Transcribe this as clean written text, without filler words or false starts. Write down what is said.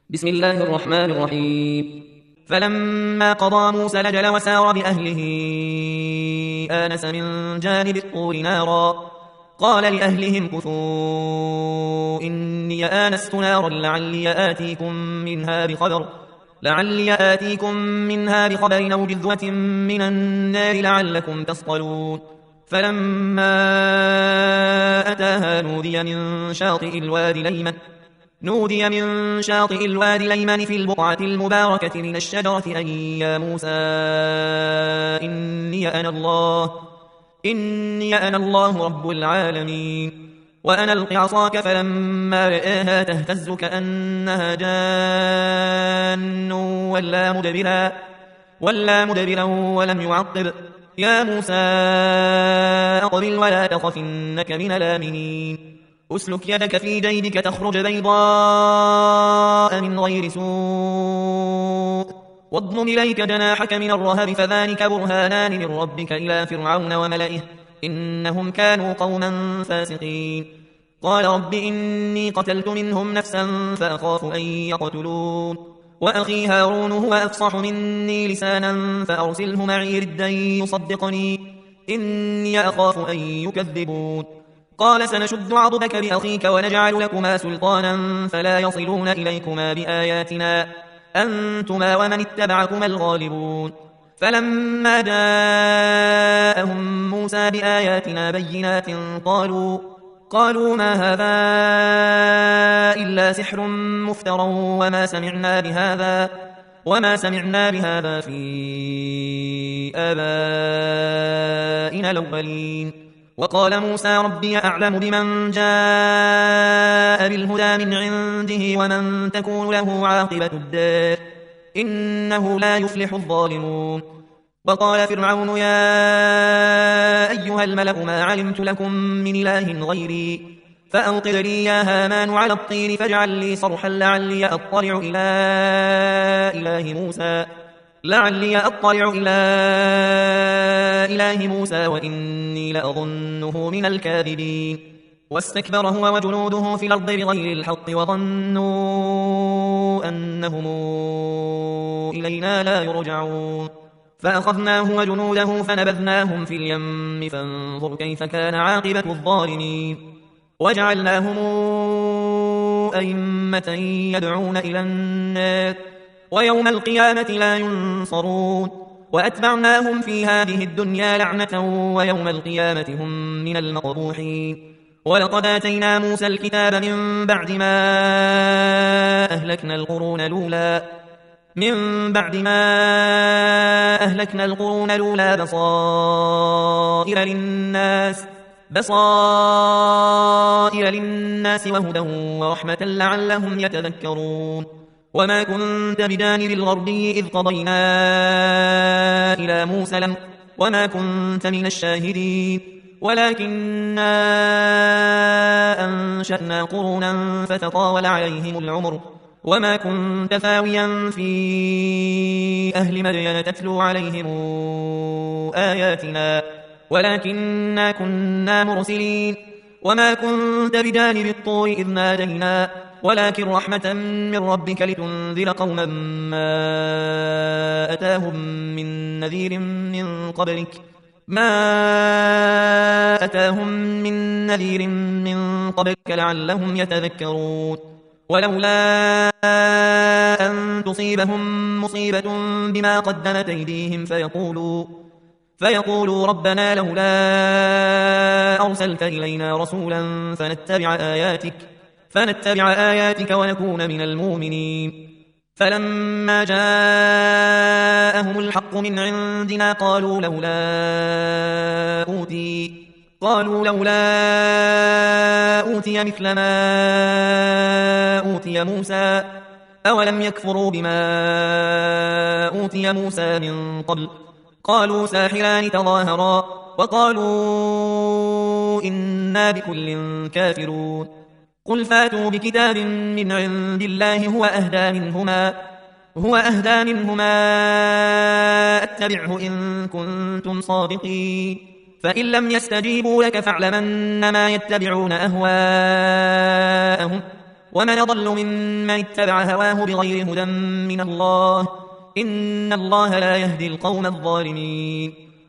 بسم الله الرحمن الرحيم. فلما قضى موسى الأجل وسار بأهله آنس من جانب الطور نارا قال لأهلهم كثوا إني آنست نارا لعلي آتيكم منها بخبر أو جذوة من النار لعلكم تصطلون. فلما أتاها نودي من شاطئ الوادي الأيمن في البقعة المباركة من الشجرة أن يا موسى إني أنا الله رب العالمين. وأنا ألق عصاك فلما رآها تهتز كأنها جان ولا مدبرا ولم يعقب. يا موسى أقبل ولا تخف إنك من الآمنين. أسلك يدك في جيبك تخرج بيضاء من غير سوء واضم إليك جناحك من الرهب فذلك برهانان من ربك إلى فرعون وملئه إنهم كانوا قوما فاسقين. قال رب إني قتلت منهم نفسا فأخاف أن يقتلون وأخي هارون هو أفصح مني لسانا فأرسله معي ردا يصدقني إني أخاف أن يكذبون. قال سنشد عضدك بأخيك ونجعل لكما سلطانا فلا يصلون إليكما بآياتنا أنتما ومن اتبعكما الغالبون. فلما جاءهم موسى بآياتنا بينات قالوا ما هذا إلا سحر مفترى وما سمعنا بهذا في آبائنا الأولين. وقال موسى ربي أعلم بمن جاء بالهدى من عنده ومن تكون له عاقبة الدار إنه لا يفلح الظالمون. وقال فرعون يا أيها الملأ ما علمت لكم من إله غيري فأوقد لي يا هامان على الطين فاجعل لي صرحا لعلي أطلع إلى إله موسى وإني لأظنه من الكاذبين. واستكبر هو وجنوده في الأرض بغير الحق وظنوا أنهم إلينا لا يرجعون. فأخذناه وجنوده فنبذناهم في اليم فانظر كيف كان عاقبة الظالمين. وجعلناهم أئمة يدعون إلى النار ويوم القيامة لا ينصرون. وأتبعناهم في هذه الدنيا لعنة ويوم القيامة هم من المقبوحين. ولقد آتينا موسى الكتاب من بعد ما أهلكنا القرون الأولى بصائر للناس وهدى ورحمة لعلهم يتذكرون. وما كنت بجانب الغربي إذ قضينا إلى موسى الأمر وما كنت من الشاهدين ولكننا أنشأنا قرونا فتطاول عليهم العمر وما كنت ثاويا في أهل مدين تتلو عليهم آياتنا ولكننا كنا مرسلين. وما كنت بجانب الطور إذ نادينا ولكن رحمة من ربك لتنذر قوما ما أتاهم من نذير من قبلك لعلهم يتذكرون. ولولا أن تصيبهم مصيبة بما قدمت أيديهم فيقولوا ربنا لولا أرسلت إلينا رسولا فنتبع آياتك ونكون من المؤمنين. فلما جاءهم الحق من عندنا قالوا لولا أوتي مثل ما أوتي موسى أولم يكفروا بما أوتي موسى من قبل. قالوا ساحران تظاهرا وقالوا إنا بكل كافرون. قل فاتوا بكتاب من عند الله هو أهدى منهما أتبعه إن كنتم صادقين. فإن لم يستجيبوا لك فاعلم أنما يتبعون أهواءهم ومن ضل ممن اتبع هواه بغير هدى من الله إن الله لا يهدي القوم الظالمين